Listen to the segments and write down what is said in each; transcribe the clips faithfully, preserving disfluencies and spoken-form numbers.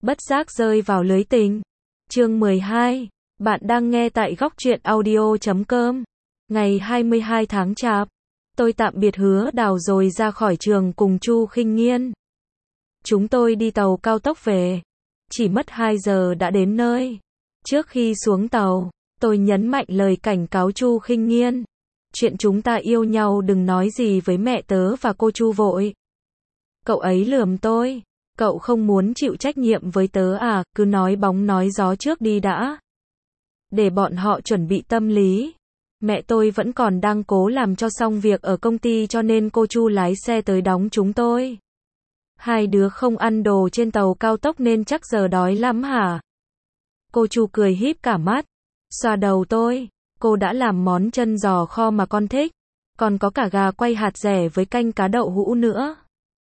bất giác rơi vào lưới tình. Chương mười hai. Bạn đang nghe tại góc truyện audio chấm com. Ngày hai mươi hai tháng Chạp, tôi tạm biệt Hứa Đào rồi ra khỏi trường cùng Chu Khinh Nghiên. Chúng tôi đi tàu cao tốc về, chỉ mất hai giờ đã đến nơi. Trước khi xuống tàu, tôi nhấn mạnh lời cảnh cáo Chu Khinh Nghiên. Chuyện chúng ta yêu nhau đừng nói gì với mẹ tớ và cô Chu vội. Cậu ấy lườm tôi. Cậu không muốn chịu trách nhiệm với tớ à, cứ nói bóng nói gió trước đi đã. Để bọn họ chuẩn bị tâm lý. Mẹ tôi vẫn còn đang cố làm cho xong việc ở công ty cho nên cô Chu lái xe tới đón chúng tôi. Hai đứa không ăn đồ trên tàu cao tốc nên chắc giờ đói lắm hả? Cô Chu cười híp cả mắt, xoa đầu tôi. Cô đã làm món chân giò kho mà con thích, còn có cả gà quay hạt dẻ với canh cá đậu hũ nữa.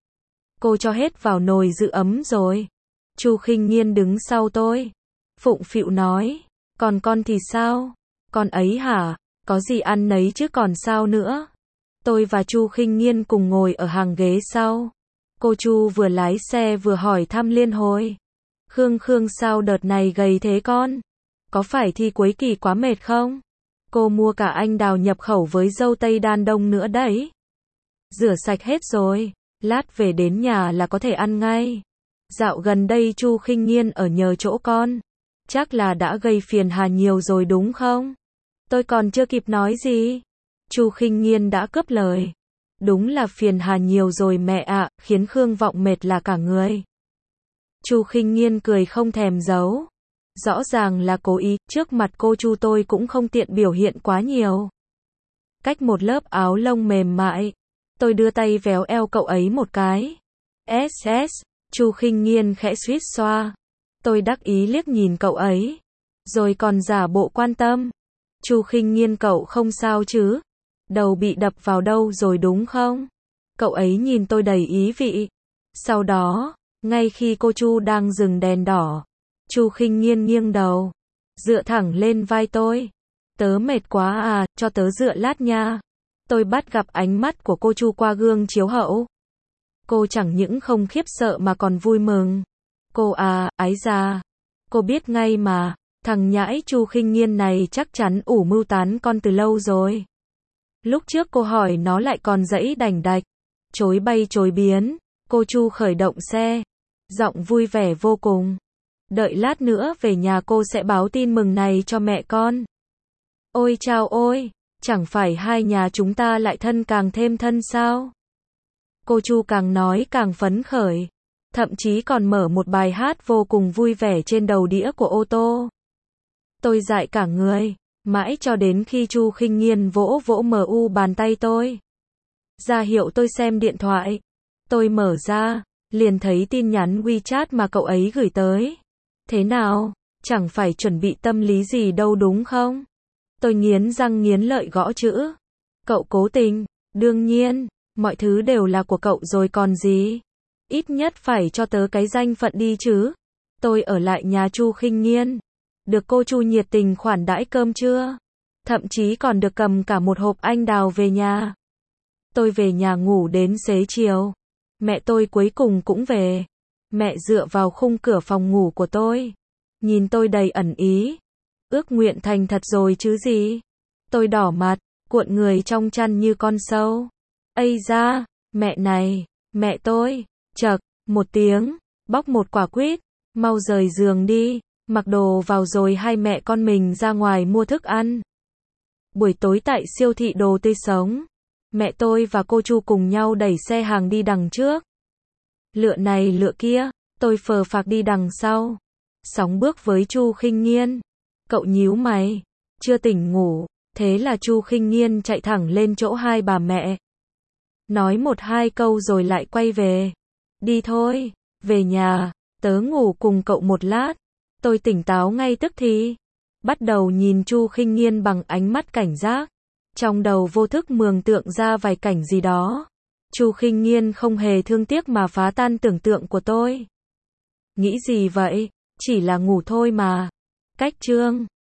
Cô cho hết vào nồi giữ ấm rồi. Chu Khinh Nghiên đứng sau tôi, phụng phịu nói, còn con thì sao? Con ấy hả? Có gì ăn nấy chứ còn sao nữa. Tôi và Chu Khinh Nghiên cùng ngồi ở hàng ghế sau. Cô Chu vừa lái xe vừa hỏi thăm liên hồi. Khương Khương sao đợt này gầy thế con? Có phải thi cuối kỳ quá mệt không? Cô mua cả anh đào nhập khẩu với dâu tây đan đông nữa đấy. Rửa sạch hết rồi, lát về đến nhà là có thể ăn ngay. Dạo gần đây Chu Khinh Nghiên ở nhờ chỗ con, chắc là đã gây phiền hà nhiều rồi đúng không? Tôi còn chưa kịp nói gì, Chu Khinh Nghiên đã cướp lời. Đúng là phiền hà nhiều rồi mẹ ạ, khiến Khương Vọng mệt là cả người. Chu Khinh Nghiên cười không thèm giấu. Rõ ràng là cố ý, trước mặt cô Chu tôi cũng không tiện biểu hiện quá nhiều. Cách một lớp áo lông mềm mại, tôi đưa tay véo eo cậu ấy một cái. ét ét, Chu Khinh Nghiên khẽ suýt xoa. Tôi đắc ý liếc nhìn cậu ấy, rồi còn giả bộ quan tâm. Chu Khinh Nghiên cậu không sao chứ? Đầu bị đập vào đâu rồi đúng không? Cậu ấy nhìn tôi đầy ý vị. Sau đó, ngay khi cô Chu đang dừng đèn đỏ, Chu Khinh Nghiên nghiêng đầu, dựa thẳng lên vai tôi. Tớ mệt quá à, cho tớ dựa lát nha. Tôi bắt gặp ánh mắt của cô Chu qua gương chiếu hậu. Cô chẳng những không khiếp sợ mà còn vui mừng. Cô à, ái da. Cô biết ngay mà, thằng nhãi Chu Khinh Nghiên này chắc chắn ủ mưu tán con từ lâu rồi. Lúc trước cô hỏi nó lại còn dãy đành đạch, chối bay chối biến. Cô Chu khởi động xe, giọng vui vẻ vô cùng. Đợi lát nữa về nhà cô sẽ báo tin mừng này cho mẹ con. Ôi chao ôi, chẳng phải hai nhà chúng ta lại thân càng thêm thân sao? Cô Chu càng nói càng phấn khởi, thậm chí còn mở một bài hát vô cùng vui vẻ trên đầu đĩa của ô tô. Tôi dại cả người, mãi cho đến khi Chu Khinh Nghiên vỗ vỗ mờ u bàn tay tôi, ra hiệu tôi xem điện thoại. Tôi mở ra, liền thấy tin nhắn WeChat mà cậu ấy gửi tới. Thế nào, chẳng phải chuẩn bị tâm lý gì đâu đúng không? Tôi nghiến răng nghiến lợi gõ chữ. Cậu cố tình, đương nhiên, mọi thứ đều là của cậu rồi còn gì. Ít nhất phải cho tớ cái danh phận đi chứ. Tôi ở lại nhà Chu Khinh Nghiên, được cô Chu nhiệt tình khoản đãi cơm trưa, thậm chí còn được cầm cả một hộp anh đào về nhà. Tôi về nhà ngủ đến xế chiều. Mẹ tôi cuối cùng cũng về. Mẹ dựa vào khung cửa phòng ngủ của tôi, nhìn tôi đầy ẩn ý. Ước nguyện thành thật rồi chứ gì. Tôi đỏ mặt, cuộn người trong chăn như con sâu. Ây da, mẹ này, mẹ tôi, chậc, một tiếng, bóc một quả quýt, mau rời giường đi, mặc đồ vào rồi hai mẹ con mình ra ngoài mua thức ăn. Buổi tối tại siêu thị đồ tươi sống, mẹ tôi và cô Chu cùng nhau đẩy xe hàng đi đằng trước. Lựa này lựa kia, tôi phờ phạc đi đằng sau. Sóng bước với Chu Khinh Nghiên. Cậu nhíu mày, chưa tỉnh ngủ, thế là Chu Khinh Nghiên chạy thẳng lên chỗ hai bà mẹ. Nói một hai câu rồi lại quay về. Đi thôi, về nhà, tớ ngủ cùng cậu một lát. Tôi tỉnh táo ngay tức thì. Bắt đầu nhìn Chu Khinh Nghiên bằng ánh mắt cảnh giác. Trong đầu vô thức mường tượng ra vài cảnh gì đó. Chu Khinh Nghiên không hề thương tiếc mà phá tan tưởng tượng của tôi. Nghĩ gì vậy? Chỉ là ngủ thôi mà. Cách chương